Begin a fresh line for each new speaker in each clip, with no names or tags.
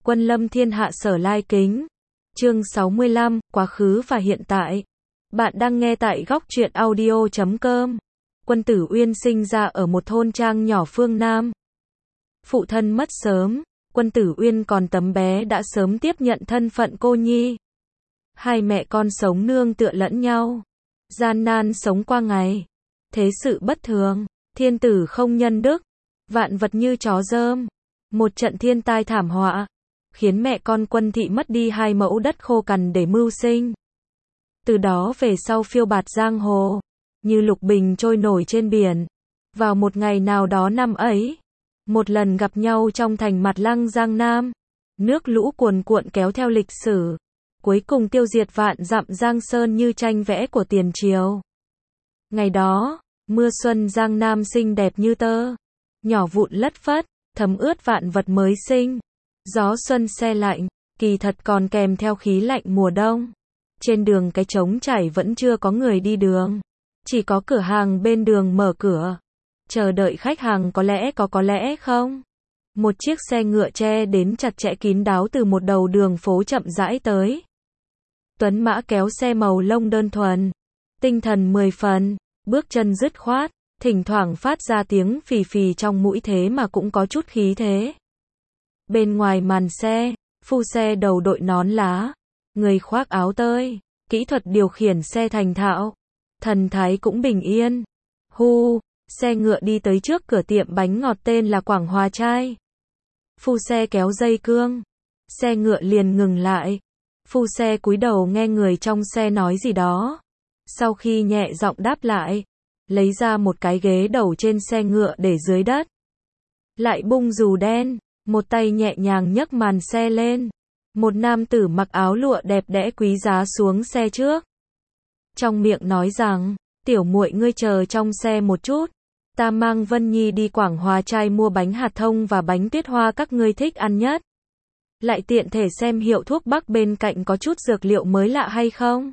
Quân lâm thiên hạ sở lai kính. Chương 65, quá khứ và hiện tại. Bạn đang nghe tại góc truyện audio.com. Quân Tử Uyên sinh ra ở một thôn trang nhỏ phương Nam. Phụ thân mất sớm, Quân Tử Uyên còn tấm bé đã sớm tiếp nhận thân phận cô nhi. Hai mẹ con sống nương tựa lẫn nhau, gian nan sống qua ngày. Thế sự bất thường, thiên tử không nhân đức, vạn vật như chó dơm. Một trận thiên tai thảm họa khiến mẹ con Quân thị mất đi 2 mẫu đất khô cằn để mưu sinh. Từ đó về sau phiêu bạt giang hồ, như lục bình trôi nổi trên biển. Vào một ngày nào đó năm ấy, một lần gặp nhau trong thành Mặt Lăng Giang Nam, nước lũ cuồn cuộn kéo theo lịch sử, cuối cùng tiêu diệt vạn dặm Giang Sơn như tranh vẽ của tiền triều. Ngày đó, mưa xuân Giang Nam xinh đẹp như tơ, nhỏ vụn lất phất, thấm ướt vạn vật mới sinh. Gió xuân se lạnh, kỳ thật còn kèm theo khí lạnh mùa đông. Trên đường cái trống trải vẫn chưa có người đi đường, chỉ có cửa hàng bên đường mở cửa, chờ đợi khách hàng có lẽ không. Một chiếc xe ngựa tre đến chặt chẽ kín đáo từ một đầu đường phố chậm rãi tới. Tuấn mã kéo xe màu lông đơn thuần, tinh thần 10 phần, bước chân dứt khoát, thỉnh thoảng phát ra tiếng phì phì trong mũi thế mà cũng có chút khí thế. Bên ngoài màn xe, phu xe đầu đội nón lá, người khoác áo tơi, kỹ thuật điều khiển xe thành thạo, thần thái cũng bình yên. Xe ngựa đi tới trước cửa tiệm bánh ngọt tên là Quảng Hòa Trai. Phu xe kéo dây cương, xe ngựa liền ngừng lại. Phu xe cúi đầu nghe người trong xe nói gì đó. Sau khi nhẹ giọng đáp lại, lấy ra một cái ghế đầu trên xe ngựa để dưới đất. Lại bung dù đen, một tay nhẹ nhàng nhấc màn xe lên. Một nam tử mặc áo lụa đẹp đẽ quý giá xuống xe trước. Trong miệng nói rằng, tiểu muội ngươi chờ trong xe một chút. Ta mang Vân Nhi đi Quảng Hòa Trai mua bánh hạt thông và bánh tuyết hoa các ngươi thích ăn nhất. Lại tiện thể xem hiệu thuốc bắc bên cạnh có chút dược liệu mới lạ hay không.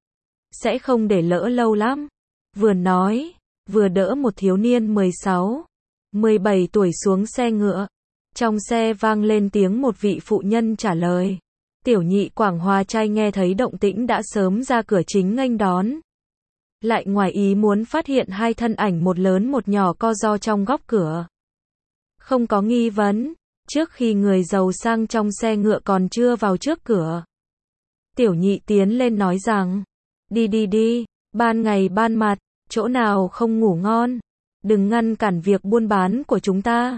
Sẽ không để lỡ lâu lắm. Vừa nói, vừa đỡ một thiếu niên 16, 17 tuổi xuống xe ngựa. Trong xe vang lên tiếng một vị phụ nhân trả lời. Tiểu nhị Quảng Hòa Trai nghe thấy động tĩnh đã sớm ra cửa chính nghênh đón. Lại ngoài ý muốn phát hiện hai thân ảnh một lớn một nhỏ co ro trong góc cửa. Không có nghi vấn, trước khi người giàu sang trong xe ngựa còn chưa vào trước cửa. Tiểu nhị tiến lên nói rằng, đi, ban ngày ban mặt, chỗ nào không ngủ ngon, đừng ngăn cản việc buôn bán của chúng ta.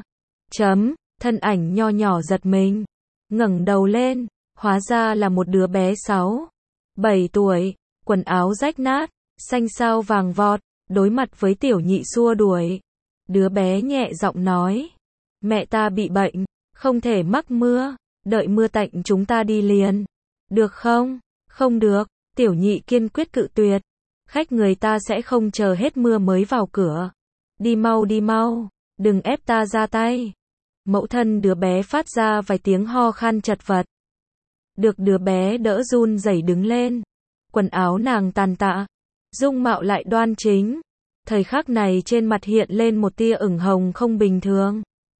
Thân ảnh nho nhỏ giật mình, ngẩng đầu lên, hóa ra là một đứa bé 6, 7 tuổi, quần áo rách nát, xanh xao vàng vọt, đối mặt với tiểu nhị xua đuổi. Đứa bé nhẹ giọng nói, mẹ ta bị bệnh, không thể mắc mưa, đợi mưa tạnh chúng ta đi liền. Được không? Không được, tiểu nhị kiên quyết cự tuyệt. Khách người ta sẽ không chờ hết mưa mới vào cửa. Đi mau, đừng ép ta ra tay. Mẫu thân đứa bé phát ra vài tiếng ho khan chật vật. Được đứa bé đỡ run rẩy đứng lên. Quần áo nàng tàn tạ, dung mạo lại đoan chính. Thời khắc này trên mặt hiện lên một tia ửng hồng không bình thường.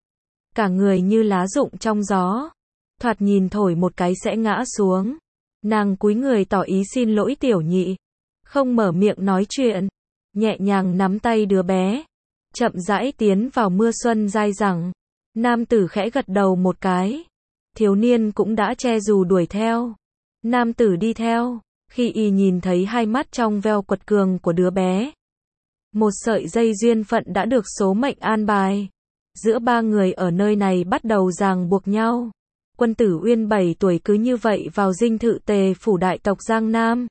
Cả người như lá rụng trong gió, thoạt nhìn thổi một cái sẽ ngã xuống. Nàng cúi người tỏ ý xin lỗi tiểu nhị, không mở miệng nói chuyện, nhẹ nhàng nắm tay đứa bé, chậm rãi tiến vào mưa xuân dai dẳng. Nam tử khẽ gật đầu một cái, thiếu niên cũng đã che dù đuổi theo. Nam tử đi theo, khi y nhìn thấy hai mắt trong veo quật cường của đứa bé. Một sợi dây duyên phận đã được số mệnh an bài. Giữa ba người ở nơi này bắt đầu ràng buộc nhau. Quân Tử Uyên 7 tuổi cứ như vậy vào dinh thự Tề phủ đại tộc Giang Nam.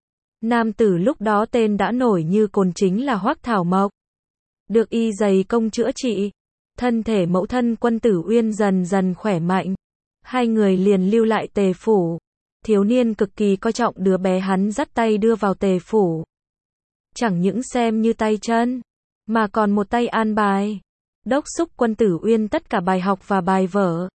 Nam tử lúc đó tên đã nổi như cồn chính là Hoắc Thảo Mộc. Được y dày công chữa trị, thân thể mẫu thân Quân Tử Uyên dần dần khỏe mạnh. Hai người liền lưu lại Tề phủ. Thiếu niên cực kỳ coi trọng đứa bé hắn dắt tay đưa vào Tề phủ. Chẳng những xem như tay chân, mà còn một tay an bài, đốc thúc Quân Tử Uyên tất cả bài học và bài vở.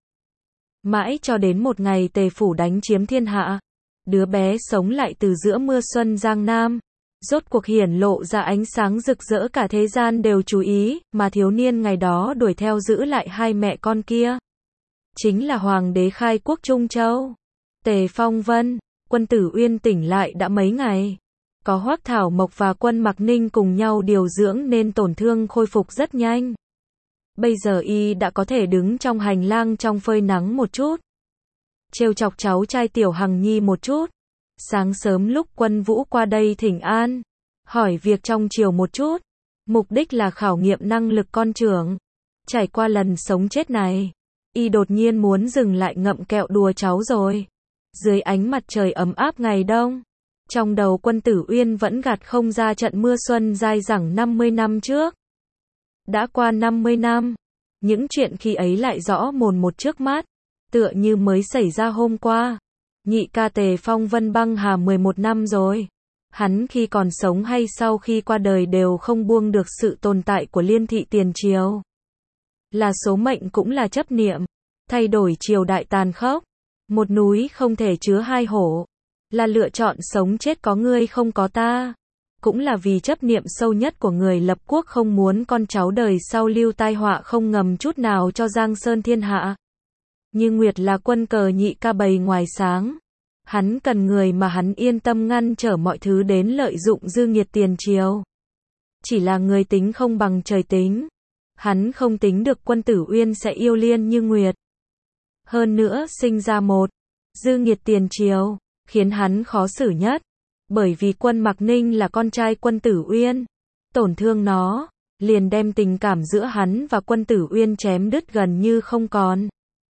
Mãi cho đến một ngày Tề phủ đánh chiếm thiên hạ, đứa bé sống lại từ giữa mưa xuân Giang Nam, rốt cuộc hiển lộ ra ánh sáng rực rỡ cả thế gian đều chú ý, mà thiếu niên ngày đó đuổi theo giữ lại hai mẹ con kia. chính là hoàng đế khai quốc Trung Châu. Tề Phong Vân, Quân Tử Uyên tỉnh lại đã mấy ngày. Có Hoắc Thảo Mộc và Quân Mặc Ninh cùng nhau điều dưỡng nên tổn thương khôi phục rất nhanh. Bây giờ y đã có thể đứng trong hành lang trong phơi nắng một chút. Trêu chọc cháu trai Tiểu Hằng Nhi một chút. Sáng sớm lúc Quân Vũ qua đây thỉnh an, hỏi việc trong triều một chút. Mục đích là khảo nghiệm năng lực con trưởng. Trải qua lần sống chết này, y đột nhiên muốn dừng lại ngậm kẹo đùa cháu rồi. Dưới ánh mặt trời ấm áp ngày đông, trong đầu Quân Tử Uyên vẫn gạt không ra trận mưa xuân dai dẳng 50 năm trước. Đã qua 50 năm, những chuyện khi ấy lại rõ mồn một trước mắt, tựa như mới xảy ra hôm qua. Nhị ca Tề Phong Vân băng hà 11 năm rồi. Hắn khi còn sống hay sau khi qua đời đều không buông được sự tồn tại của Liên thị tiền triều. Là số mệnh cũng là chấp niệm. Thay đổi triều đại tàn khốc. Một núi không thể chứa hai hổ. Là lựa chọn sống chết có ngươi không có ta. Cũng là vì chấp niệm sâu nhất của người lập quốc không muốn con cháu đời sau lưu tai họa không ngầm chút nào cho Giang Sơn thiên hạ. Như Nguyệt là quân cờ nhị ca bày ngoài sáng. Hắn cần người mà hắn yên tâm ngăn trở mọi thứ đến lợi dụng dư nghiệt tiền triều. Chỉ là người tính không bằng trời tính. Hắn không tính được Quân Tử Uyên sẽ yêu Liên Như Nguyệt. Hơn nữa sinh ra một dư nghiệt tiền triều, khiến hắn khó xử nhất. Bởi vì Quân Mặc Ninh là con trai Quân Tử Uyên. Tổn thương nó, liền đem tình cảm giữa hắn và Quân Tử Uyên chém đứt gần như không còn.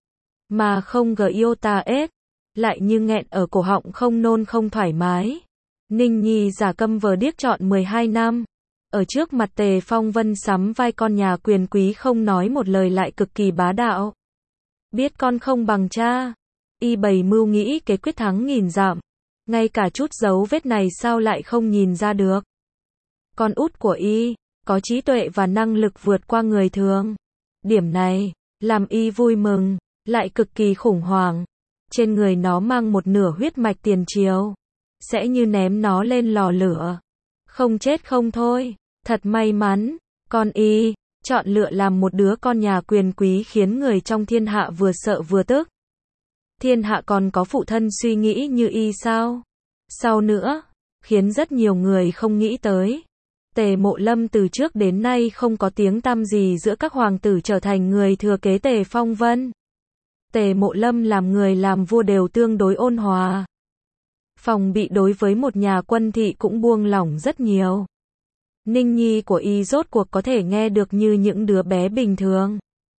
Mà không giota lại như nghẹn ở cổ họng không nôn không thoải mái. Ninh Nhi giả câm vờ điếc trọn 12 năm. Ở trước mặt Tề Phong Vân sắm vai con nhà quyền quý không nói một lời lại cực kỳ bá đạo. Biết con không bằng cha. Y bày mưu nghĩ kế quyết thắng nghìn dặm. Ngay cả chút dấu vết này sao lại không nhìn ra được. Con út của Y, có trí tuệ và năng lực vượt qua người thường. Điểm này, làm Y vui mừng, lại cực kỳ khủng hoảng. Trên người nó mang một nửa huyết mạch tiền triều. Sẽ như ném nó lên lò lửa. Không chết không thôi. Thật may mắn, con Y, chọn lựa làm một đứa con nhà quyền quý khiến người trong thiên hạ vừa sợ vừa tức. Thiên hạ còn có phụ thân suy nghĩ như Y sao? Sau nữa, khiến rất nhiều người không nghĩ tới. Tề Mộ Lâm từ trước đến nay không có tiếng tăm gì giữa các hoàng tử trở thành người thừa kế Tề Phong Vân. Tề Mộ Lâm làm người làm vua đều tương đối ôn hòa. Phòng bị đối với một nhà quân thị cũng buông lỏng rất nhiều. Ninh Nhi của Y rốt cuộc có thể nghe được như những đứa bé bình thường.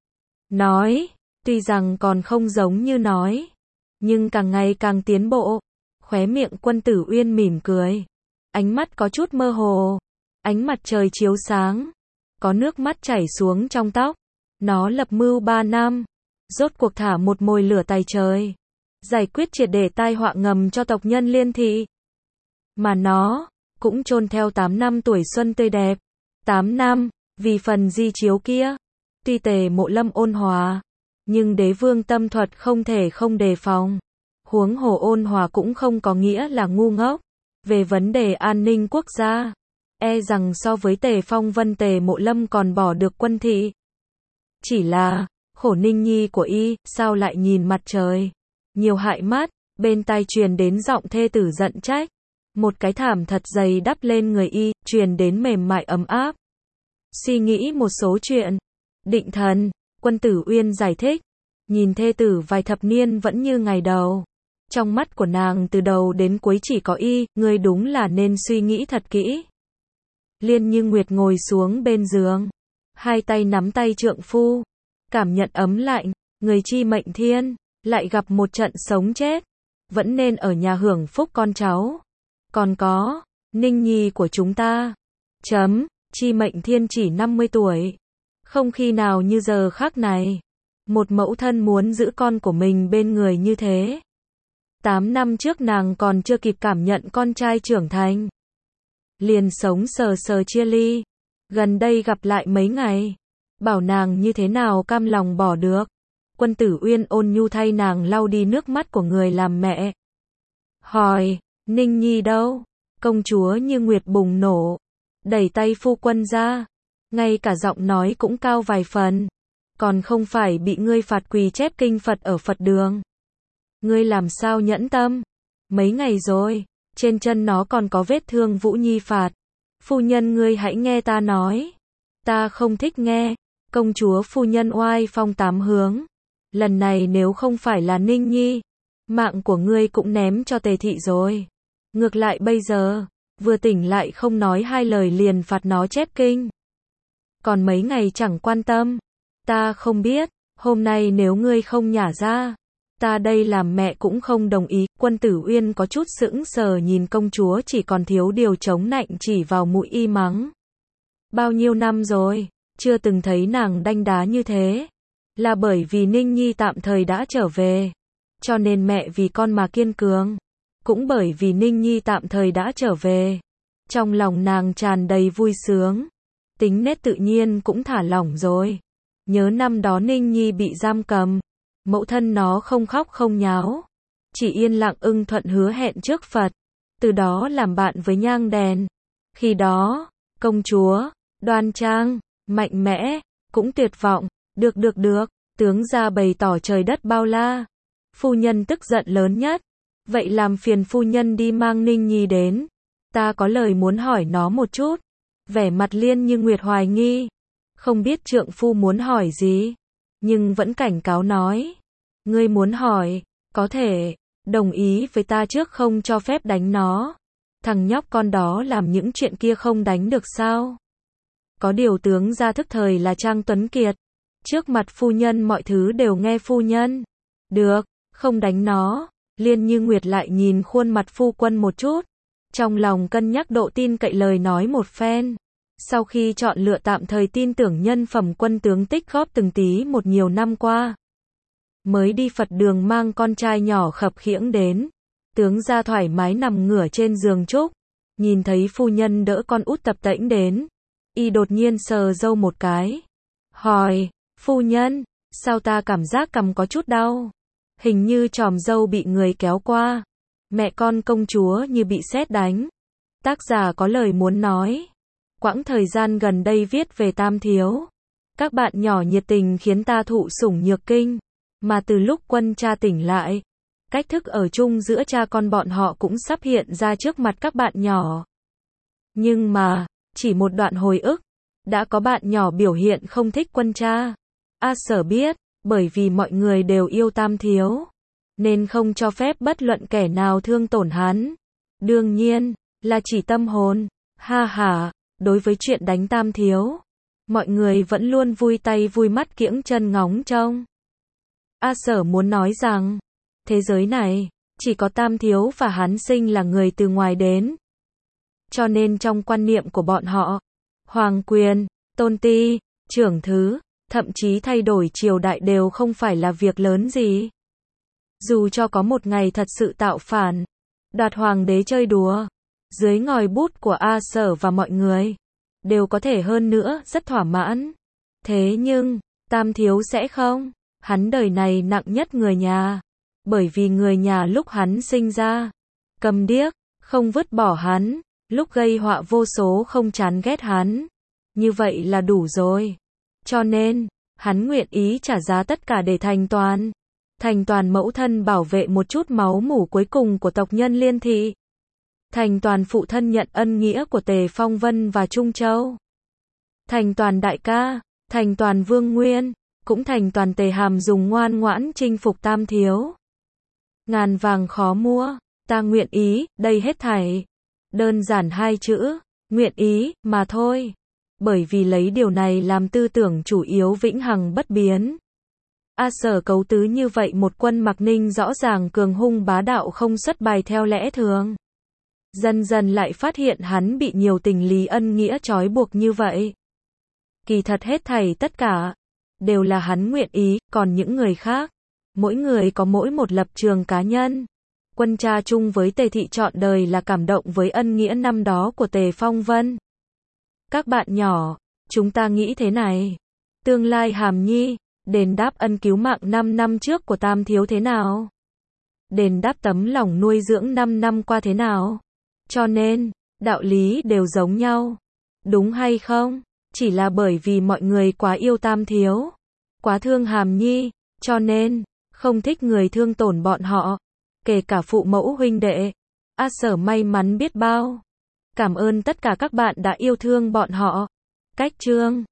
Nói, tuy rằng còn không giống như nói, nhưng càng ngày càng tiến bộ. Khóe miệng Quân Tử Uyên mỉm cười. Ánh mắt có chút mơ hồ. Ánh mặt trời chiếu sáng. Có nước mắt chảy xuống trong tóc. Nó lập mưu 3 năm. Rốt cuộc thả một mồi lửa tài trời. Giải quyết triệt để tai họa ngầm cho tộc nhân Liên thị. Mà nó cũng chôn theo 8 năm tuổi xuân tươi đẹp. 8 năm, vì phần di chiếu kia. Tuy Tề Mộ Lâm ôn hòa, nhưng đế vương tâm thuật không thể không đề phòng. Huống hồ ôn hòa cũng không có nghĩa là ngu ngốc. Về vấn đề an ninh quốc gia, e rằng so với Tề Phong Vân Tề Mộ Lâm còn bỏ được quân thị. Chỉ là, khổ Ninh Nhi của Y, sao lại nhìn mặt trời nhiều hại mắt. Bên tai truyền đến giọng thê tử giận trách. Một cái thảm thật dày đắp lên người Y, truyền đến mềm mại ấm áp. Suy nghĩ một số chuyện. Định thần, Quân Tử Uyên giải thích. Nhìn thê tử vài thập niên vẫn như ngày đầu. Trong mắt của nàng từ đầu đến cuối chỉ có Y, ngươi đúng là nên suy nghĩ thật kỹ. Liên Như Nguyệt ngồi xuống bên giường. Hai tay nắm tay trượng phu. Cảm nhận ấm lạnh, người chi mệnh thiên, lại gặp một trận sống chết. Vẫn nên ở nhà hưởng phúc con cháu. Còn có, Ninh Nhi của chúng ta. Chi mệnh thiên chỉ 50 tuổi. Không khi nào như giờ khắc này. Một mẫu thân muốn giữ con của mình bên người như thế. 8 năm trước nàng còn chưa kịp cảm nhận con trai trưởng thành. Liền sống sờ sờ chia ly. Gần đây gặp lại mấy ngày. Bảo nàng như thế nào cam lòng bỏ được. Quân Tử Uyên ôn nhu thay nàng lau đi nước mắt của người làm mẹ. Hỏi, Ninh Nhi đâu? Công chúa Như Nguyệt bùng nổ. Đẩy tay phu quân ra. Ngay cả giọng nói cũng cao vài phần. còn không phải bị ngươi phạt quỳ chép kinh Phật ở Phật đường. Ngươi làm sao nhẫn tâm? Mấy ngày rồi, trên chân nó còn có vết thương Vũ Nhi phạt. Phu nhân ngươi hãy nghe ta nói. Ta không thích nghe. Công chúa phu nhân oai phong tám hướng. Lần này nếu không phải là Ninh Nhi, mạng của ngươi cũng ném cho Tề thị rồi. Ngược lại bây giờ, vừa tỉnh lại không nói hai lời liền phạt nó chép kinh. Còn mấy ngày chẳng quan tâm. Ta không biết, hôm nay nếu ngươi không nhả ra, ta đây làm mẹ cũng không đồng ý. Quân Tử Uyên có chút sững sờ nhìn công chúa chỉ còn thiếu điều chống nạnh chỉ vào mũi y mắng. Bao nhiêu năm rồi, chưa từng thấy nàng đanh đá như thế. Là bởi vì Ninh Nhi tạm thời đã trở về, cho nên mẹ vì con mà kiên cường. Cũng bởi vì Ninh Nhi tạm thời đã trở về, trong lòng nàng tràn đầy vui sướng. Tính nết tự nhiên cũng thả lỏng rồi. Nhớ năm đó Ninh Nhi bị giam cầm, mẫu thân nó không khóc không nháo, chỉ yên lặng ưng thuận hứa hẹn trước Phật, từ đó làm bạn với nhang đèn. Khi đó, công chúa, đoan trang, mạnh mẽ, cũng tuyệt vọng. Được, tướng gia bày tỏ trời đất bao la. Phu nhân tức giận lớn nhất. Vậy làm phiền phu nhân đi mang Ninh Nhi đến. Ta có lời muốn hỏi nó một chút. Vẻ mặt Liên Như Nguyệt hoài nghi. Không biết trượng phu muốn hỏi gì, nhưng vẫn cảnh cáo nói. Ngươi muốn hỏi, có thể, đồng ý với ta trước không cho phép đánh nó. Thằng nhóc con đó làm những chuyện kia không đánh được sao? Có điều tướng gia thức thời là Trang Tuấn Kiệt. Trước mặt phu nhân mọi thứ đều nghe phu nhân. Được, không đánh nó. Liên Như Nguyệt lại nhìn khuôn mặt phu quân một chút. Trong lòng cân nhắc độ tin cậy lời nói một phen. Sau khi chọn lựa tạm thời tin tưởng nhân phẩm quân tướng tích góp từng tí một nhiều năm qua, mới đi Phật đường mang con trai nhỏ khập khiễng đến. Tướng gia thoải mái nằm ngửa trên giường trúc, nhìn thấy phu nhân đỡ con út tập tễnh đến, y đột nhiên sờ râu một cái, hỏi, phu nhân, sao ta cảm giác cằm có chút đau, hình như chòm râu bị người kéo qua. Mẹ con công chúa như bị sét đánh. Tác giả có lời muốn nói. Quãng thời gian gần đây viết về Tam Thiếu, các bạn nhỏ nhiệt tình khiến ta thụ sủng nhược kinh, mà từ lúc quân cha tỉnh lại, cách thức ở chung giữa cha con bọn họ cũng sắp hiện ra trước mặt các bạn nhỏ. Nhưng mà, chỉ một đoạn hồi ức, đã có bạn nhỏ biểu hiện không thích quân cha. A Sở biết, bởi vì mọi người đều yêu Tam Thiếu, nên không cho phép bất luận kẻ nào thương tổn hắn. Đương nhiên, là chỉ tâm hồn. Ha ha. Đối với chuyện đánh Tam Thiếu, mọi người vẫn luôn vui tay vui mắt kiễng chân ngóng trông. A Sở muốn nói rằng, thế giới này, chỉ có Tam Thiếu và hắn sinh là người từ ngoài đến. Cho nên trong quan niệm của bọn họ, hoàng quyền, tôn ti, trưởng thứ, thậm chí thay đổi triều đại đều không phải là việc lớn gì. Dù cho có một ngày thật sự tạo phản, đoạt hoàng đế chơi đùa, dưới ngòi bút của A Sở và mọi người, đều có thể hơn nữa, rất thỏa mãn. Thế nhưng, Tam Thiếu sẽ không. Hắn đời này nặng nhất người nhà. Bởi vì người nhà lúc hắn sinh ra, cầm điếc, không vứt bỏ hắn, lúc gây họa vô số không chán ghét hắn. Như vậy là đủ rồi. Cho nên, hắn nguyện ý trả giá tất cả để thành toàn mẫu thân bảo vệ một chút máu mủ cuối cùng của tộc nhân Liên thị. Thành toàn phụ thân nhận ân nghĩa của Tề Phong Vân và Trung Châu. Thành toàn đại ca, thành toàn Vương Nguyên, cũng thành toàn Tề Hàm dùng ngoan ngoãn chinh phục Tam Thiếu. Ngàn vàng khó mua, ta nguyện ý, đây hết thảy. Đơn giản hai chữ, nguyện ý, mà thôi. Bởi vì lấy điều này làm tư tưởng chủ yếu vĩnh hằng bất biến. A Sở cấu tứ như vậy một quân Mạc Ninh rõ ràng cường hung bá đạo không xuất bài theo lẽ thường. Dần dần lại phát hiện hắn bị nhiều tình lý ân nghĩa trói buộc như vậy. Kỳ thật hết thảy tất cả, đều là hắn nguyện ý, còn những người khác, mỗi người có mỗi một lập trường cá nhân. Quân cha chung với Tề thị trọn đời là cảm động với ân nghĩa năm đó của Tề Phong Vân. Các bạn nhỏ, chúng ta nghĩ thế này. Tương lai Hàm Nhi, đền đáp ân cứu mạng 5 năm trước của Tam Thiếu thế nào? Đền đáp tấm lòng nuôi dưỡng 5 năm qua thế nào? Cho nên, đạo lý đều giống nhau. Đúng hay không? Chỉ là bởi vì mọi người quá yêu Tam Thiếu. quá thương Hàm Nhi, cho nên không thích người thương tổn bọn họ, kể cả phụ mẫu huynh đệ. A Sở may mắn biết bao. Cảm ơn tất cả các bạn đã yêu thương bọn họ. Cách chương